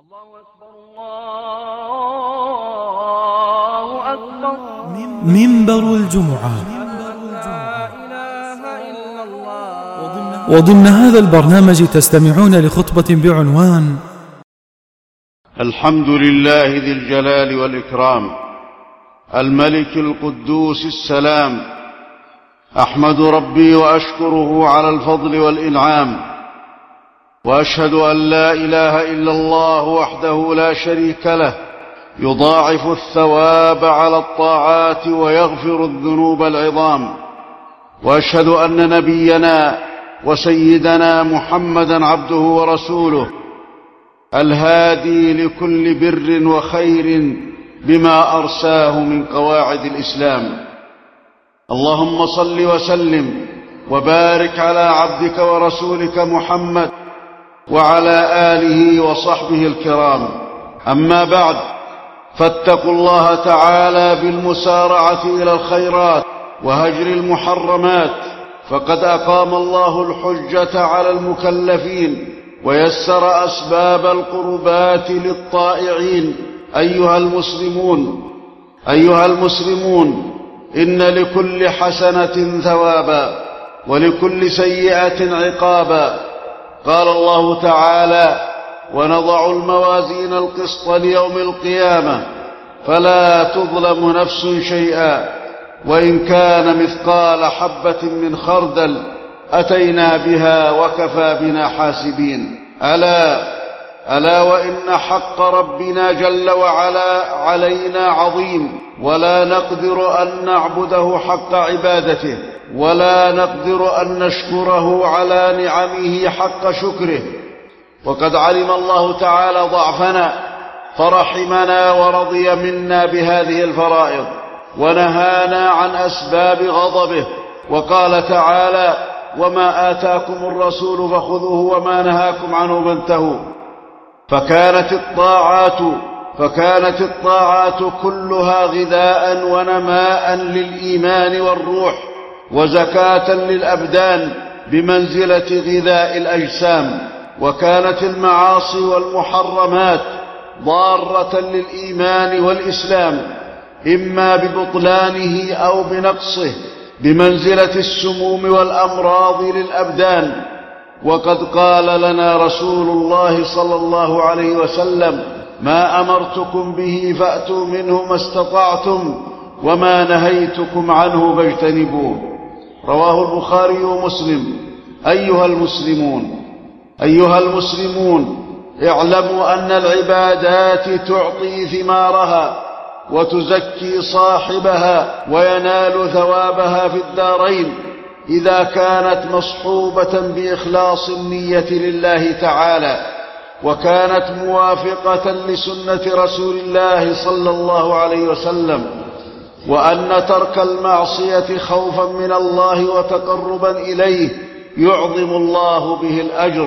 الله أكبر الله أكبر. منبر الجمعة. وضمن هذا البرنامج تستمعون لخطبة بعنوان الحمد لله ذي الجلال والإكرام الملك القدوس السلام. أحمد ربي وأشكره على الفضل والإنعام، وأشهد أن لا إله إلا الله وحده لا شريك له، يضاعف الثواب على الطاعات ويغفر الذنوب العظام. وأشهد أن نبينا وسيدنا محمدًا عبده ورسوله، الهادي لكل بر وخير بما أرساه من قواعد الإسلام. اللهم صل وسلم وبارك على عبدك ورسولك محمد وعلى آله وصحبه الكرام. أما بعد، فاتقوا الله تعالى بالمسارعة إلى الخيرات وهجر المحرمات، فقد أقام الله الحجة على المكلفين ويسر أسباب القربات للطائعين. أيها المسلمون، إن لكل حسنة ثوابا ولكل سيئة عقابا. قال الله تعالى: ونضع الموازين القسط ليوم القيامة فلا تظلم نفس شيئا وإن كان مثقال حبة من خردل أتينا بها وكفى بنا حاسبين. ألا وإن حق ربنا جل وعلا علينا عظيم، ولا نقدر أن نعبده حق عبادته، ولا نقدر أن نشكره على نعمه حق شكره. وقد علم الله تعالى ضعفنا فرحمنا ورضي منا بهذه الفرائض، ونهانا عن أسباب غضبه. وقال تعالى: وما آتاكم الرسول فخذوه وما نهاكم عنه فانتهوا. فكانت الطاعات كلها غذاء ونماء للإيمان والروح، وزكاة للأبدان بمنزلة غذاء الأجسام. وكانت المعاصي والمحرمات ضارة للإيمان والإسلام، إما ببطلانه أو بنقصه، بمنزلة السموم والأمراض للأبدان. وقد قال لنا رسول الله صلى الله عليه وسلم: ما أمرتكم به فأتوا منه ما استطعتم، وما نهيتكم عنه فاجتنبوه. رواه البخاري ومسلم. أيها المسلمون، اعلموا أن العبادات تعطي ثمارها وتزكي صاحبها وينال ثوابها في الدارين إذا كانت مصحوبة بإخلاص النية لله تعالى، وكانت موافقة لسنة رسول الله صلى الله عليه وسلم. وأن ترك المعصية خوفا من الله وتقربا إليه يعظم الله به الأجر.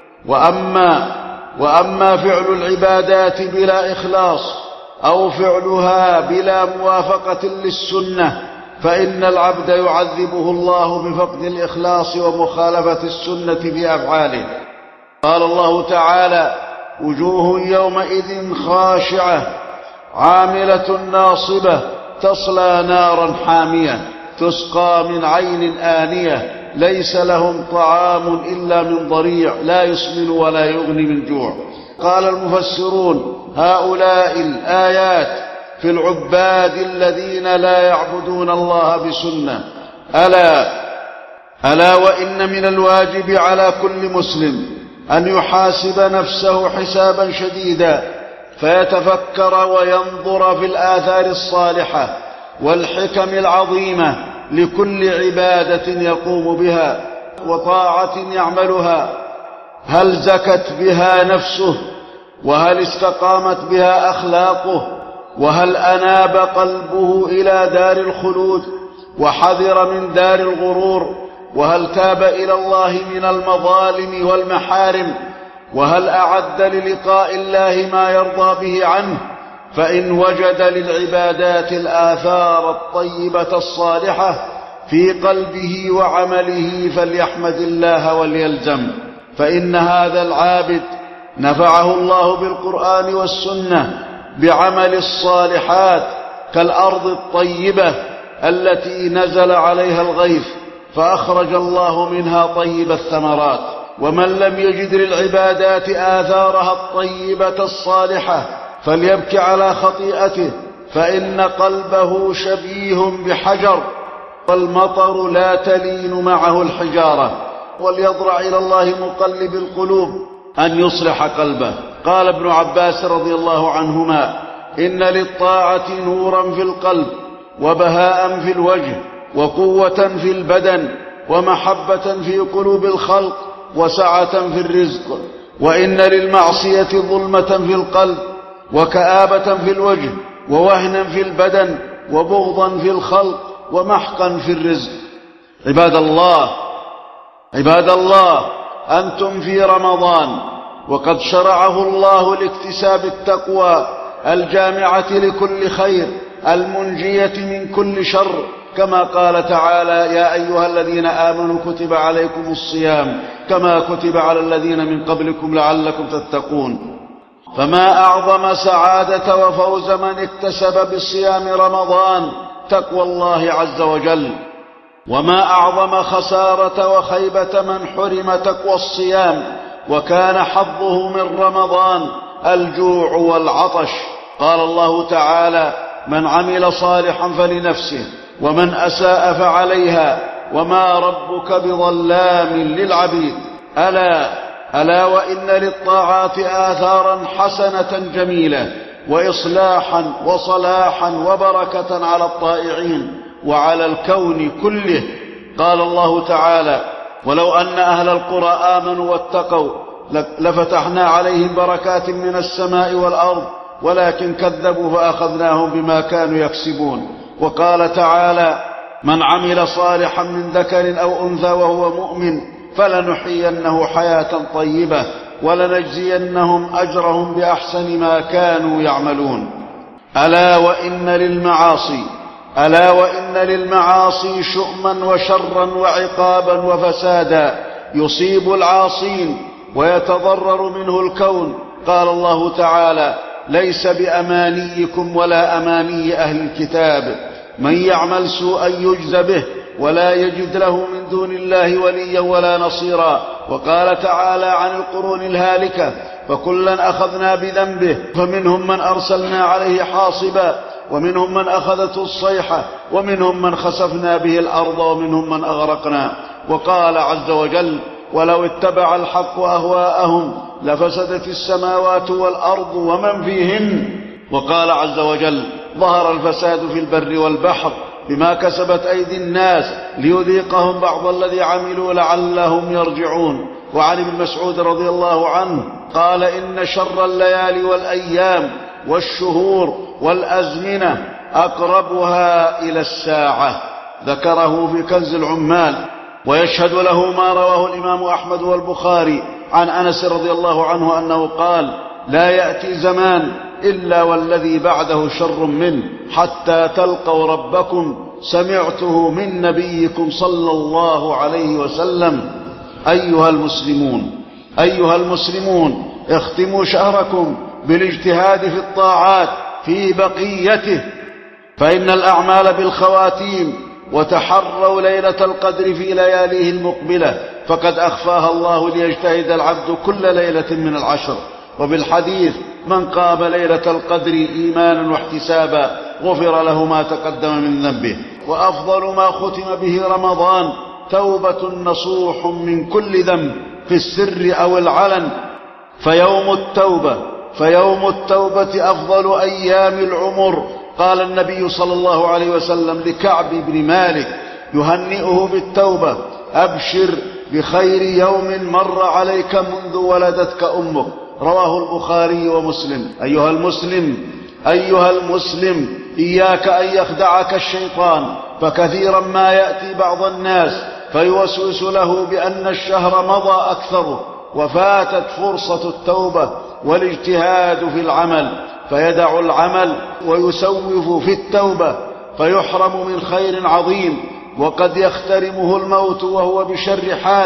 وأما فعل العبادات بلا إخلاص أو فعلها بلا موافقة للسنة فإن العبد يعذبه الله بفقد الإخلاص ومخالفة السنة بأفعاله. قال الله تعالى: وجوه يومئذ خاشعة عاملة ناصبة تصلى نارا حامية تسقى من عين آنية ليس لهم طعام إلا من ضريع لا يسمن ولا يغني من جوع. قال المفسرون: هؤلاء الآيات في العباد الذين لا يعبدون الله بسنة. ألا وإن من الواجب على كل مسلم أن يحاسب نفسه حسابا شديدا، فيتفكر وينظر في الآثار الصالحة والحكم العظيمة لكل عبادة يقوم بها وطاعة يعملها. هل زكت بها نفسه؟ وهل استقامت بها أخلاقه؟ وهل أناب قلبه إلى دار الخلود وحذر من دار الغرور؟ وهل تاب إلى الله من المظالم والمحارم؟ وهل أعد للقاء الله ما يرضى به عنه؟ فإن وجد للعبادات الآثار الطيبة الصالحة في قلبه وعمله فليحمد الله وليلزم، فإن هذا العابد نفعه الله بالقرآن والسنة بعمل الصالحات كالأرض الطيبة التي نزل عليها الغيث فأخرج الله منها طيب الثمرات. ومن لم يجد للعبادات آثارها الطيبة الصالحة فليبكي على خطيئته، فإن قلبه شبيه بحجر والمطر لا تلين معه الحجارة. وليضرع إلى الله مقلب القلوب أن يصلح قلبه. قال ابن عباس رضي الله عنهما: إن للطاعة نورا في القلب وبهاء في الوجه وقوة في البدن ومحبة في قلوب الخلق وسعة في الرزق، وإن للمعصية ظلمة في القلب وكآبة في الوجه ووهنا في البدن وبغضا في الخلق ومحقا في الرزق. عباد الله، أنتم في رمضان، وقد شرعه الله لاكتساب التقوى الجامعة لكل خير المنجية من كل شر، كما قال تعالى: يا أيها الذين آمنوا كتب عليكم الصيام كما كتب على الذين من قبلكم لعلكم تتقون. فما أعظم سعادة وفوز من اكتسب بصيام رمضان تقوى الله عز وجل، وما أعظم خسارة وخيبة من حرم تقوى الصيام وكان حظه من رمضان الجوع والعطش. قال الله تعالى: من عمل صالحا فلنفسه ومن أساء فعليها وما ربك بظلام للعبيد. ألا وإن للطاعات آثارا حسنة جميلة وإصلاحا وصلاحا وبركة على الطائعين وعلى الكون كله. قال الله تعالى: ولو أن أهل القرى آمنوا واتقوا لفتحنا عليهم بركات من السماء والأرض ولكن كذبوا فأخذناهم بما كانوا يكسبون. وقال تعالى: من عمل صالحا من ذكر أو أنثى وهو مؤمن فلنحيينه حياة طيبة ولنجزينهم أجرهم بأحسن ما كانوا يعملون. ألا وإن للمعاصي شؤما وشرا وعقابا وفسادا يصيب العاصين ويتضرر منه الكون. قال الله تعالى: ليس بأمانيكم ولا أماني أهل الكتاب، من يعمل سوءا يجز به ولا يجد له من دون الله وليا ولا نصيرا. وقال تعالى عن القرون الهالكة: فكلا أخذنا بذنبه فمنهم من أرسلنا عليه حاصبا ومنهم من أخذته الصيحة ومنهم من خسفنا به الأرض ومنهم من أغرقنا. وقال عز وجل: ولو اتبع الحق أهواءهم لفسدت السماوات والأرض ومن فيهن. وقال عز وجل: ظهر الفساد في البر والبحر بما كسبت أيدي الناس ليذيقهم بعض الذي عملوا لعلهم يرجعون. وعن ابن مسعود رضي الله عنه قال: إن شر الليالي والأيام والشهور والأزمنة أقربها إلى الساعة. ذكره في كنز العمال. ويشهد له ما رواه الإمام أحمد والبخاري عن أنس رضي الله عنه أنه قال: لا يأتي زمان إلا والذي بعده شر منه حتى تلقوا ربكم سمعته من نبيكم صلى الله عليه وسلم. أيها المسلمون، اختموا شهركم بالاجتهاد في الطاعات في بقيته، فإن الأعمال بالخواتيم، وتحروا ليلة القدر في لياليه المقبلة فقد أخفاها الله ليجتهد العبد كل ليلة من العشر. وبالحديث: من قام ليلة القدر إيمانا واحتسابا غفر له ما تقدم من ذنبه. وأفضل ما ختم به رمضان توبة نصوح من كل ذنب في السر أو العلن. فيوم التوبة أفضل أيام العمر. قال النبي صلى الله عليه وسلم لكعب بن مالك يهنئه بالتوبة: أبشر بخير يوم مر عليك منذ ولدتك أمك. رواه البخاري ومسلم. أيها المسلم، إياك أن يخدعك الشيطان، فكثيرا ما يأتي بعض الناس فيوسوس له بأن الشهر مضى أكثره وفاتت فرصة التوبة والاجتهاد في العمل، فيدع العمل ويسوف في التوبة فيحرم من خير عظيم، وقد يخترمه الموت وهو بشر حال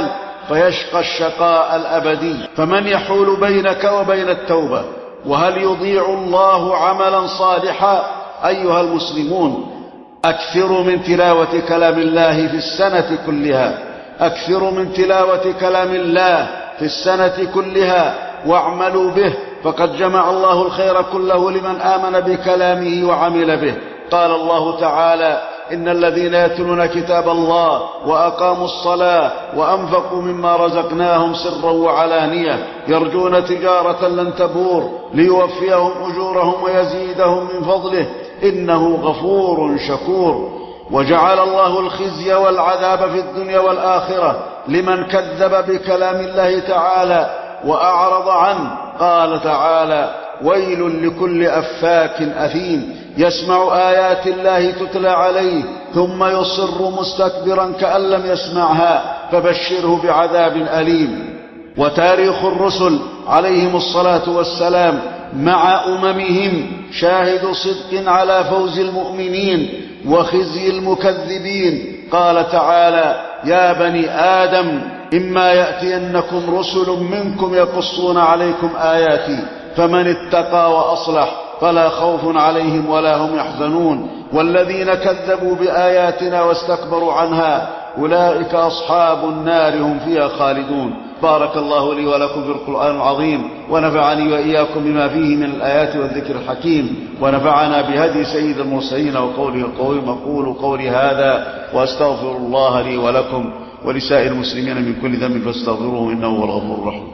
فيشقى الشقاء الأبدي. فمن يحول بينك وبين التوبة؟ وهل يضيع الله عملا صالحا؟ أيها المسلمون، أكثروا من تلاوة كلام الله في السنة كلها، أكثروا من تلاوة كلام الله في السنة كلها واعملوا به، فقد جمع الله الخير كله لمن آمن بكلامه وعمل به. قال الله تعالى: إن الذين يتلون كتاب الله وأقاموا الصلاة وأنفقوا مما رزقناهم سرا وعلانية يرجون تجارة لن تبور ليوفيهم أجورهم ويزيدهم من فضله إنه غفور شكور. وجعل الله الخزي والعذاب في الدنيا والآخرة لمن كذب بكلام الله تعالى وأعرض عنه. قال تعالى: ويل لكل أفاك أثيم يسمع آيات الله تتلى عليه ثم يصر مستكبرا كأن لم يسمعها فبشره بعذاب أليم. وتاريخ الرسل عليهم الصلاة والسلام مع أممهم شاهد صدق على فوز المؤمنين وخزي المكذبين. قال تعالى: يا بني آدم إما يأتينكم رسل منكم يقصون عليكم آياتي فمن اتقى وأصلح فلا خوف عليهم ولا هم يحزنون والذين كذبوا بآياتنا واستكبروا عنها أولئك أصحاب النار هم فيها خالدون. بارك الله لي ولكم في القرآن العظيم، ونفعني وإياكم بما فيه من الآيات والذكر الحكيم، ونفعنا بهدي سيد المرسلين وقوله القويم. أقول قولي هذا وأستغفر الله لي ولكم ولسائر المسلمين من كل ذنب فاستغفروه إنه هو الغفور الرحيم.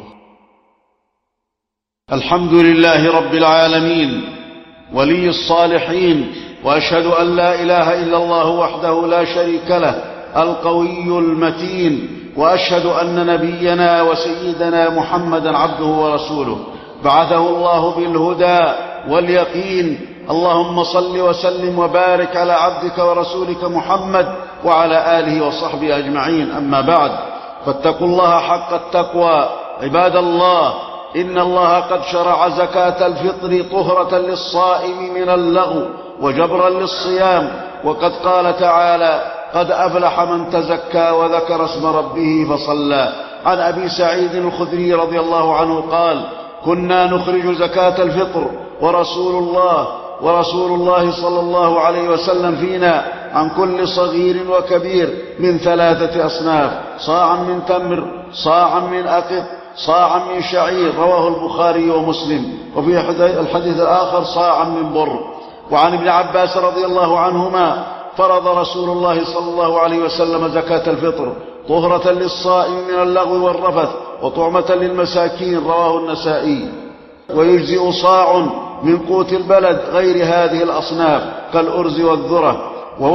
الحمد لله رب العالمين ولي الصالحين، وأشهد أن لا إله إلا الله وحده لا شريك له القوي المتين، وأشهد أن نبينا وسيدنا محمدا عبده ورسوله بعثه الله بالهدى واليقين. اللهم صل وسلم وبارك على عبدك ورسولك محمد وعلى آله وصحبه أجمعين. أما بعد، فاتقوا الله حق التقوى عباد الله. إن الله قد شرع زكاة الفطر طهرة للصائم من اللغو وجبرا للصيام، وقد قال تعالى: قد أفلح من تزكى وذكر اسم ربه فصلى. عن أبي سعيد الخدري رضي الله عنه قال: كنا نخرج زكاة الفطر ورسول الله صلى الله عليه وسلم فينا عن كل صغير وكبير من 3 أصناف: صاعا من تمر، صاعا من أقط، صاعا من شعير. رواه البخاري ومسلم. وفي الحديث الآخر: صاعا من بر. وعن ابن عباس رضي الله عنهما: فرض رسول الله صلى الله عليه وسلم زكاة الفطر طهرة للصائم من اللغو والرفث وطعمة للمساكين. رواه النسائي. ويجزئ صاع من قوت البلد غير هذه الأصناف كالأرز والذرة،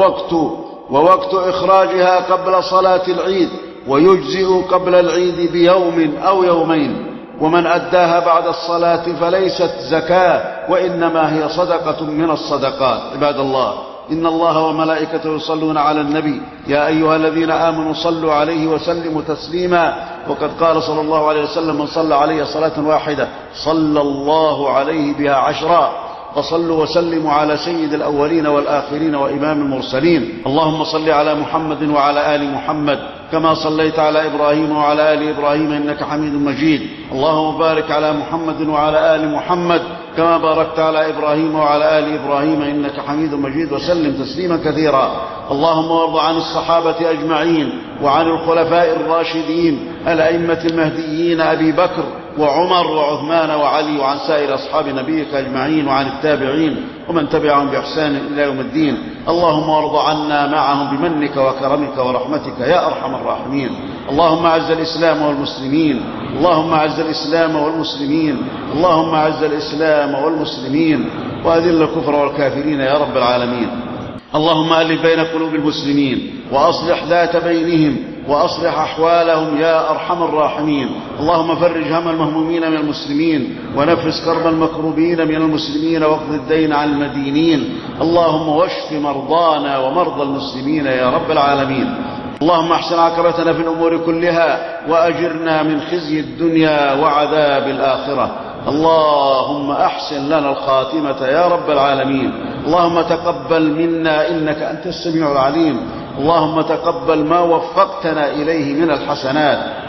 ووقت إخراجها قبل صلاة العيد، ويجزئ قبل العيد بيوم أو يومين. ومن أداها بعد الصلاة فليست زكاة وإنما هي صدقة من الصدقات. عباد الله، إن الله وملائكته يصلون على النبي يا أيها الذين آمنوا صلوا عليه وسلموا تسليما. وقد قال صلى الله عليه وسلم: من صلى علي صلاة واحدة صلى الله عليه بها 10. فصلوا وسلموا على سيد الأولين والآخرين وإمام المرسلين. اللهم صل على محمد وعلى آل محمد كما صليت على إبراهيم وعلى آل إبراهيم إنك حميد مجيد. اللهم بارك على محمد وعلى آل محمد كما باركت على إبراهيم وعلى آل إبراهيم إنك حميد مجيد، وسلم تسليما كثيرا. اللهم وارض عن الصحابة أجمعين وعن الخلفاء الراشدين الأئمة المهديين أبي بكر وعمر وعثمان وعلي، وعن سائر أصحاب نبيك أجمعين، وعن التابعين ومن تبعهم بإحسان إلى يوم الدين. اللهم وارض عنا معهم بمنك وكرمك ورحمتك يا أرحم الراحمين. اللهم أعز الإسلام والمسلمين، اللهم أعز الإسلام والمسلمين، اللهم أعز الإسلام والمسلمين، وأذل الكفر والكافرين يا رب العالمين. اللهم ألف بين قلوب المسلمين وأصلح ذات بينهم وأصلح أحوالهم يا أرحم الراحمين. اللهم فرج هم المهمومين من المسلمين ونفس كرب المكروبين من المسلمين واقض الدين عن المدينين. اللهم واشف مرضانا ومرضى المسلمين يا رب العالمين. اللهم احسن عاقبتنا في الأمور كلها وأجرنا من خزي الدنيا وعذاب الآخرة. اللهم أحسن لنا الخاتمة يا رب العالمين. اللهم تقبل منا إنك أنت السميع العليم. اللهم تقبل ما وفقتنا إليه من الحسنات.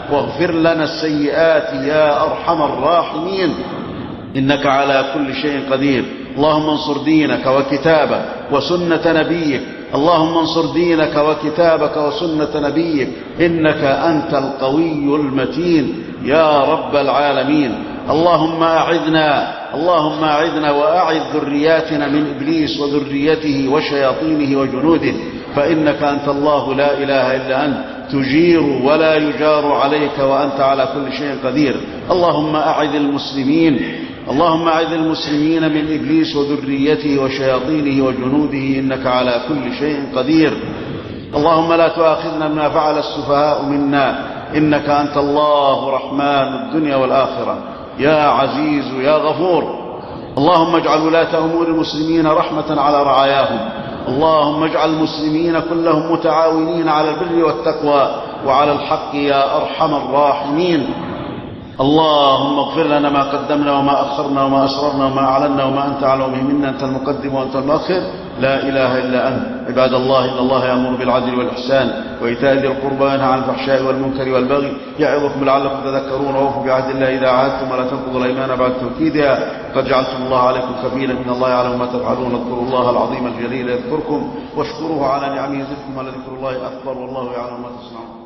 واغفر لنا السيئات يا أرحم الراحمين، إنك على كل شيء قدير. اللهم انصر دينك وكتابك وسنة نبيك، اللهم انصر دينك وكتابك وسنة نبيك، إنك أنت القوي المتين يا رب العالمين. اللهم أعذنا وأعذ ذرياتنا من إبليس وذريته وشياطينه وجنوده، فإنك أنت الله لا إله إلا أنت، تجير ولا يجار عليك وأنت على كل شيء قدير. اللهم أعذ المسلمين من إبليس وذريته وشياطينه وجنوده، إنك على كل شيء قدير. اللهم لا تؤاخذنا بما فعل السفهاء منا، إنك أنت الله رحمن الدنيا والآخرة يا عزيز يا غفور. اللهم اجعل ولاة أمور المسلمين رحمة على رعاياهم، اللهم اجعل المسلمين كلهم متعاونين على البر والتقوى وعلى الحق يا أرحم الراحمين. اللهم اغفر لنا ما قدمنا وما أخرنا وما أسررنا وما أعلنا وما أنت أعلم به منا، أنت المقدم وأنت المؤخر، لا إله إلا أنت. عباد الله، إن الله يأمر بالعدل والإحسان وإيتاء ذي القربى وينهى عن الفحشاء والمنكر والبغي يعظكم لعلكم تذكرون. وأوفوا بعهد الله إذا عاهدتم ولا تنقضوا الأيمان بعد توكيدها، قد جعلتم الله عليكم كفيلا، إن الله يعلم ما تفعلون. اذكروا الله العظيم الجليل يذكركم واشكروه على نعمه يزدكم، ولذكر الله أكبر، والله يعلم ما تصنعون.